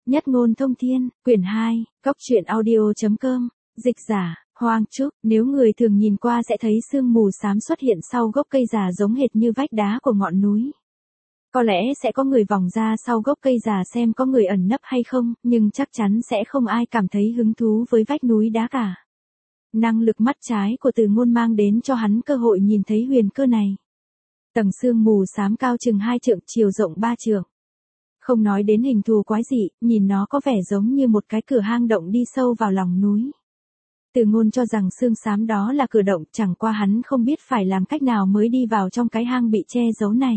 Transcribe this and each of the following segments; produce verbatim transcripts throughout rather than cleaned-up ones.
Nhất ngôn thông thiên, quyển hai, góc truyện audio.com, dịch giả, Hoang Trúc. Nếu người thường nhìn qua sẽ thấy sương mù xám xuất hiện sau gốc cây già giống hệt như vách đá của ngọn núi. Có lẽ sẽ có người vòng ra sau gốc cây già xem có người ẩn nấp hay không, nhưng chắc chắn sẽ không ai cảm thấy hứng thú với vách núi đá cả. Năng lực mắt trái của Từ Ngôn mang đến cho hắn cơ hội nhìn thấy huyền cơ này. Tầng sương mù xám cao chừng hai trượng, chiều rộng ba trượng. Không nói đến hình thù quái dị, nhìn nó có vẻ giống như một cái cửa hang động đi sâu vào lòng núi. Từ Ngôn cho rằng sương xám đó là cửa động, chẳng qua hắn không biết phải làm cách nào mới đi vào trong cái hang bị che giấu này.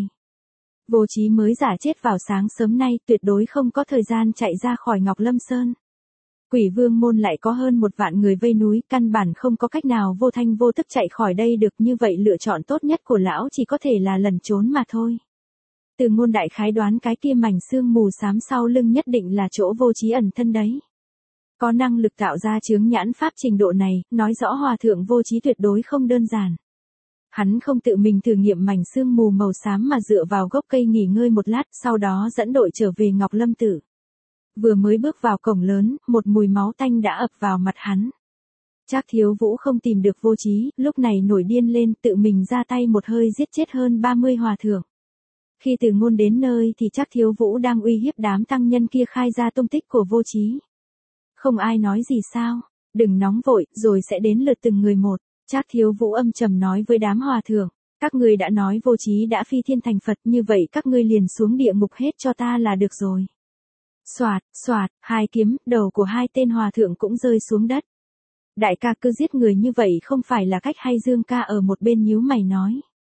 Vô Chí mới giả chết vào sáng sớm nay, tuyệt đối không có thời gian chạy ra khỏi Ngọc Lâm Sơn. Quỷ Vương môn lại có hơn một vạn người vây núi, căn bản không có cách nào vô thanh vô tức chạy khỏi đây được, như vậy lựa chọn tốt nhất của lão chỉ có thể là lẩn trốn mà thôi. Từ Ngôn đại khái đoán cái kia mảnh sương mù xám sau lưng nhất định là chỗ Vô Chí ẩn thân đấy. Có năng lực tạo ra chướng nhãn pháp trình độ này, nói rõ hòa thượng Vô Chí tuyệt đối không đơn giản. Hắn không tự mình thử nghiệm mảnh sương mù màu xám mà dựa vào gốc cây nghỉ ngơi một lát, sau đó dẫn đội trở về Ngọc Lâm Tử. Vừa mới bước vào cổng lớn, một mùi máu tanh đã ập vào mặt hắn. Trác Thiếu Vũ không tìm được Vô Chí, lúc này nổi điên lên, tự mình ra tay một hơi giết chết hơn ba mươi hòa thượng. Khi Từ Ngôn đến nơi thì Trác Thiếu Vũ đang uy hiếp đám tăng nhân kia khai ra tung tích của Vô Chí. Không ai nói gì sao, đừng nóng vội, rồi sẽ đến lượt từng người một. Trác Thiếu Vũ âm trầm nói với đám hòa thượng, các ngươi đã nói Vô Chí đã phi thiên thành Phật, như vậy các ngươi liền xuống địa ngục hết cho ta là được rồi. Soạt, soạt, hai kiếm, đầu của hai tên hòa thượng cũng rơi xuống đất. Đại ca cứ giết người như vậy không phải là cách hay? Dương ca ở một bên nhíu mày nói.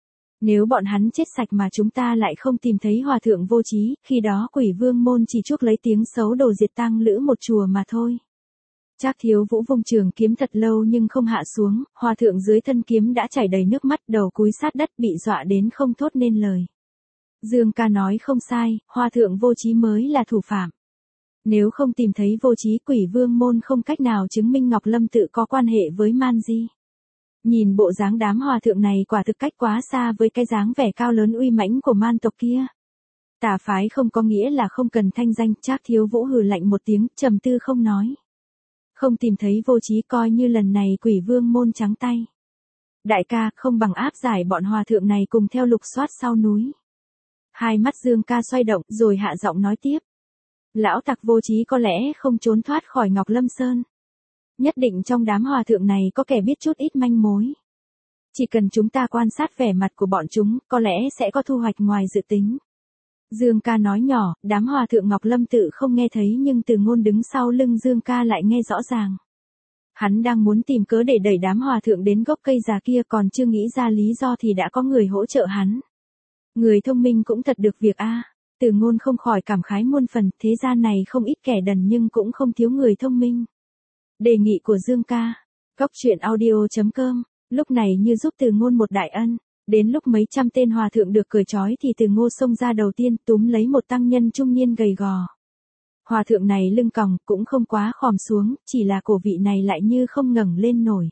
Nếu bọn hắn chết sạch mà chúng ta lại không tìm thấy hòa thượng Vô Chí, khi đó Quỷ Vương môn chỉ chuốc lấy tiếng xấu đồ diệt tăng lữ một chùa mà thôi. Trác Thiếu Vũ vung trường kiếm thật lâu nhưng không hạ xuống, hòa thượng dưới thân kiếm đã chảy đầy nước mắt, đầu cúi sát đất bị dọa đến không thốt nên lời. Dương ca nói không sai, hòa thượng Vô Chí mới là thủ phạm. Nếu không tìm thấy Vô Chí, Quỷ Vương môn không cách nào chứng minh Ngọc Lâm Tự có quan hệ với Man Di. Nhìn bộ dáng đám hòa thượng này quả thực cách quá xa với cái dáng vẻ cao lớn uy mãnh của man tộc kia. Tà phái không có nghĩa là không cần thanh danh. Trác Thiếu Vũ hừ lạnh một tiếng, trầm tư không nói. Không tìm thấy Vô Chí, coi như lần này Quỷ Vương môn trắng tay. Đại ca, không bằng áp giải bọn hòa thượng này cùng theo lục soát sau núi. Hai mắt Dương ca xoay động, rồi hạ giọng nói tiếp. Lão tặc Vô Chí có lẽ không trốn thoát khỏi Ngọc Lâm Sơn. Nhất định trong đám hòa thượng này có kẻ biết chút ít manh mối. Chỉ cần chúng ta quan sát vẻ mặt của bọn chúng, có lẽ sẽ có thu hoạch ngoài dự tính. Dương ca nói nhỏ, đám hòa thượng Ngọc Lâm Tự không nghe thấy nhưng Từ Ngôn đứng sau lưng Dương ca lại nghe rõ ràng. Hắn đang muốn tìm cớ để đẩy đám hòa thượng đến gốc cây già kia, còn chưa nghĩ ra lý do thì đã có người hỗ trợ hắn. Người thông minh cũng thật được việc a. Từ Ngôn không khỏi cảm khái muôn phần, thế gian này không ít kẻ đần nhưng cũng không thiếu người thông minh. Đề nghị của Dương ca. Góc truyện audio.com, lúc này như giúp Từ Ngôn một đại ân. Đến lúc mấy trăm tên hòa thượng được cởi trói thì Từ Ngôn xông ra đầu tiên, túm lấy một tăng nhân trung niên gầy gò. Hòa thượng này lưng còng, cũng không quá khom xuống, chỉ là cổ vị này lại như không ngẩng lên nổi.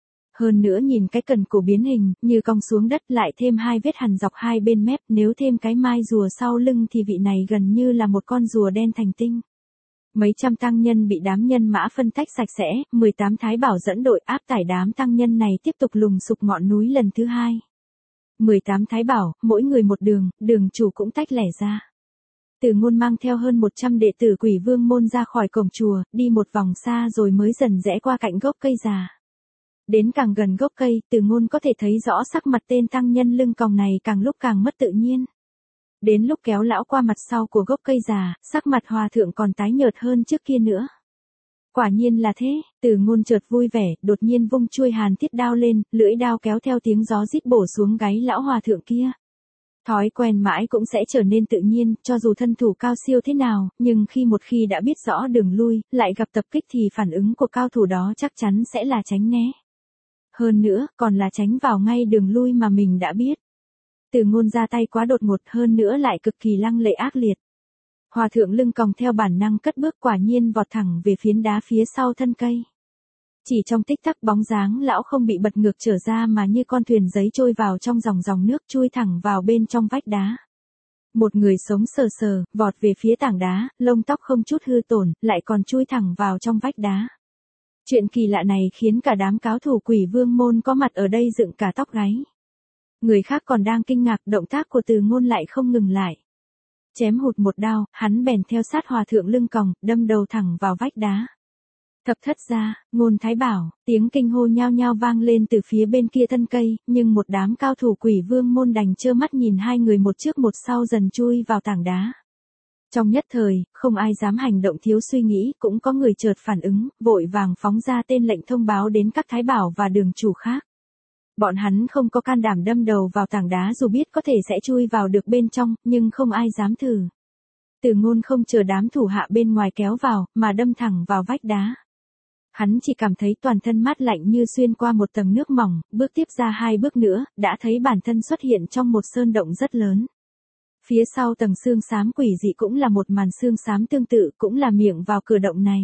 Hơn nữa nhìn cái cần cổ biến hình, như cong xuống đất, lại thêm hai vết hằn dọc hai bên mép, nếu thêm cái mai rùa sau lưng thì vị này gần như là một con rùa đen thành tinh. Mấy trăm tăng nhân bị đám nhân mã phân tách sạch sẽ, mười tám thái bảo dẫn đội áp tải đám tăng nhân này tiếp tục lùng sục ngọn núi lần thứ hai. mười tám thái bảo, mỗi người một đường, đường chủ cũng tách lẻ ra. Từ Ngôn mang theo hơn một trăm đệ tử Quỷ Vương môn ra khỏi cổng chùa, đi một vòng xa rồi mới dần rẽ qua cạnh gốc cây già. Đến càng gần gốc cây, Từ Ngôn có thể thấy rõ sắc mặt tên tăng nhân lưng còng này càng lúc càng mất tự nhiên. Đến lúc kéo lão qua mặt sau của gốc cây già, sắc mặt hòa thượng còn tái nhợt hơn trước kia nữa. Quả nhiên là thế, Từ Ngôn chợt vui vẻ, đột nhiên vung chuôi hàn thiết đao lên, lưỡi đao kéo theo tiếng gió rít bổ xuống gáy lão hòa thượng kia. Thói quen mãi cũng sẽ trở nên tự nhiên, cho dù thân thủ cao siêu thế nào, nhưng khi một khi đã biết rõ đường lui, lại gặp tập kích thì phản ứng của cao thủ đó chắc chắn sẽ là tránh né. Hơn nữa, còn là tránh vào ngay đường lui mà mình đã biết. Từ Ngôn ra tay quá đột ngột, hơn nữa lại cực kỳ lăng lệ ác liệt. Hòa thượng lưng còng theo bản năng cất bước, quả nhiên vọt thẳng về phiến đá phía sau thân cây. Chỉ trong tích tắc bóng dáng lão không bị bật ngược trở ra mà như con thuyền giấy trôi vào trong dòng dòng nước, chui thẳng vào bên trong vách đá. Một người sống sờ sờ, vọt về phía tảng đá, lông tóc không chút hư tổn, lại còn chui thẳng vào trong vách đá. Chuyện kỳ lạ này khiến cả đám cáo thủ Quỷ Vương môn có mặt ở đây dựng cả tóc gáy. Người khác còn đang kinh ngạc, động tác của Từ Ngôn lại không ngừng lại. Chém hụt một đao, hắn bèn theo sát hòa thượng lưng còng, đâm đầu thẳng vào vách đá. Thập thất gia, Ngôn Thái Bảo, tiếng kinh hô nhao nhao vang lên từ phía bên kia thân cây, nhưng một đám cao thủ Quỷ Vương môn đành trơ mắt nhìn hai người một trước một sau dần chui vào tảng đá. Trong nhất thời, không ai dám hành động thiếu suy nghĩ, cũng có người chợt phản ứng, vội vàng phóng ra tên lệnh thông báo đến các thái bảo và đường chủ khác. Bọn hắn không có can đảm đâm đầu vào tảng đá dù biết có thể sẽ chui vào được bên trong, nhưng không ai dám thử. Từ Ngôn không chờ đám thủ hạ bên ngoài kéo vào, mà đâm thẳng vào vách đá. Hắn chỉ cảm thấy toàn thân mát lạnh như xuyên qua một tầng nước mỏng, bước tiếp ra hai bước nữa, đã thấy bản thân xuất hiện trong một sơn động rất lớn. Phía sau tầng xương xám quỷ dị cũng là một màn xương xám tương tự, cũng là miệng vào cửa động này.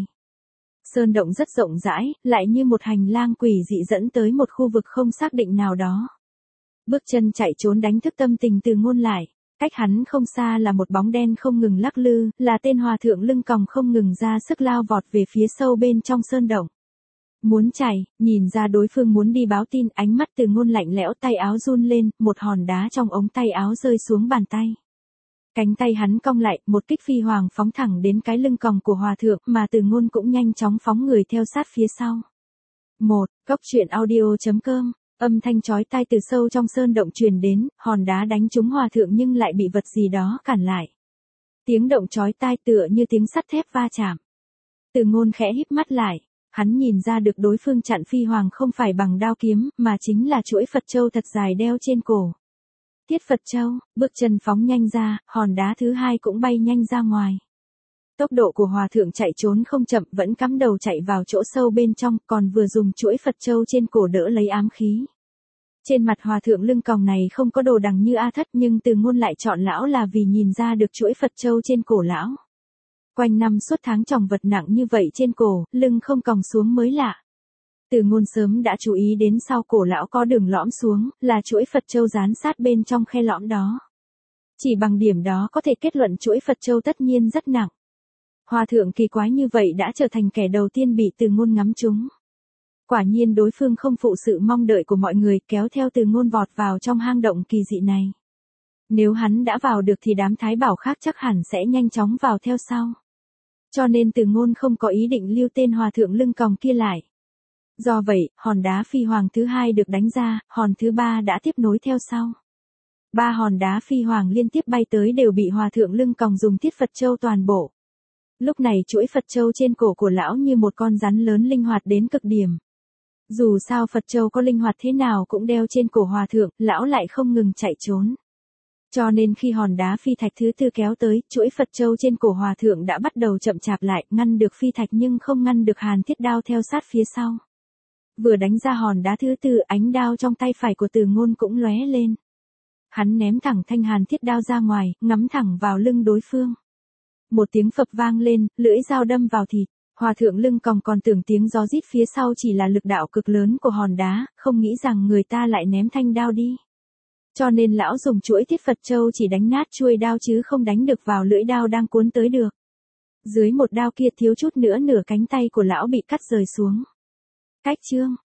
Sơn động rất rộng rãi, lại như một hành lang quỷ dị dẫn tới một khu vực không xác định nào đó. Bước chân chạy trốn đánh thức tâm tình Từ Ngôn lại. Cách hắn không xa là một bóng đen không ngừng lắc lư, là tên hòa thượng lưng còng không ngừng ra sức lao vọt về phía sâu bên trong sơn động. Muốn chạy, nhìn ra đối phương muốn đi báo tin, ánh mắt Từ Ngôn lạnh lẽo, tay áo run lên, một hòn đá trong ống tay áo rơi xuống bàn tay. Cánh tay hắn cong lại, một kích phi hoàng phóng thẳng đến cái lưng còng của hòa thượng, mà Từ Ngôn cũng nhanh chóng phóng người theo sát phía sau. một. Cốc truyện audio chấm com. Âm thanh chói tai từ sâu trong sơn động truyền đến, hòn đá đánh trúng hòa thượng nhưng lại bị vật gì đó cản lại. Tiếng động chói tai tựa như tiếng sắt thép va chạm. Từ Ngôn khẽ híp mắt lại, hắn nhìn ra được đối phương chặn phi hoàng không phải bằng đao kiếm, mà chính là chuỗi Phật châu thật dài đeo trên cổ. Tiết Phật châu, bước chân phóng nhanh ra, hòn đá thứ hai cũng bay nhanh ra ngoài. Tốc độ của hòa thượng chạy trốn không chậm, vẫn cắm đầu chạy vào chỗ sâu bên trong, còn vừa dùng chuỗi Phật châu trên cổ đỡ lấy ám khí. Trên mặt hòa thượng lưng còng này không có đồ đằng như A Thất, nhưng Từ Ngôn lại chọn lão là vì nhìn ra được chuỗi Phật châu trên cổ lão. Quanh năm suốt tháng tròng vật nặng như vậy trên cổ, lưng không còng xuống mới lạ. Từ Ngôn sớm đã chú ý đến sau cổ lão có đường lõm xuống, là chuỗi Phật châu dán sát bên trong khe lõm đó. Chỉ bằng điểm đó có thể kết luận chuỗi Phật châu tất nhiên rất nặng. Hòa thượng kỳ quái như vậy đã trở thành kẻ đầu tiên bị Từ Ngôn ngắm trúng. Quả nhiên đối phương không phụ sự mong đợi của mọi người, kéo theo Từ Ngôn vọt vào trong hang động kỳ dị này. Nếu hắn đã vào được thì đám thái bảo khác chắc hẳn sẽ nhanh chóng vào theo sau. Cho nên Từ Ngôn không có ý định lưu tên hòa thượng lưng còng kia lại. Do vậy, hòn đá phi hoàng thứ hai được đánh ra, hòn thứ ba đã tiếp nối theo sau. Ba hòn đá phi hoàng liên tiếp bay tới đều bị hòa thượng lưng còng dùng Tiết Phật châu toàn bộ. Lúc này chuỗi Phật châu trên cổ của lão như một con rắn lớn linh hoạt đến cực điểm. Dù sao Phật châu có linh hoạt thế nào cũng đeo trên cổ hòa thượng, lão lại không ngừng chạy trốn. Cho nên khi hòn đá phi thạch thứ tư kéo tới, chuỗi Phật châu trên cổ hòa thượng đã bắt đầu chậm chạp lại, ngăn được phi thạch nhưng không ngăn được hàn thiết đao theo sát phía sau. Vừa đánh ra hòn đá thứ tư, ánh đao trong tay phải của Từ Ngôn cũng lóe lên. Hắn ném thẳng thanh hàn thiết đao ra ngoài, ngắm thẳng vào lưng đối phương. Một tiếng phập vang lên, lưỡi dao đâm vào thịt. Hòa thượng lưng còng còn tưởng tiếng gió rít phía sau chỉ là lực đạo cực lớn của hòn đá, không nghĩ rằng người ta lại ném thanh đao đi. Cho nên lão dùng chuỗi Tiết Phật châu chỉ đánh nát chuôi đao chứ không đánh được vào lưỡi đao đang cuốn tới được. Dưới một đao kia thiếu chút nữa nửa cánh tay của lão bị cắt rời xuống. Cách chương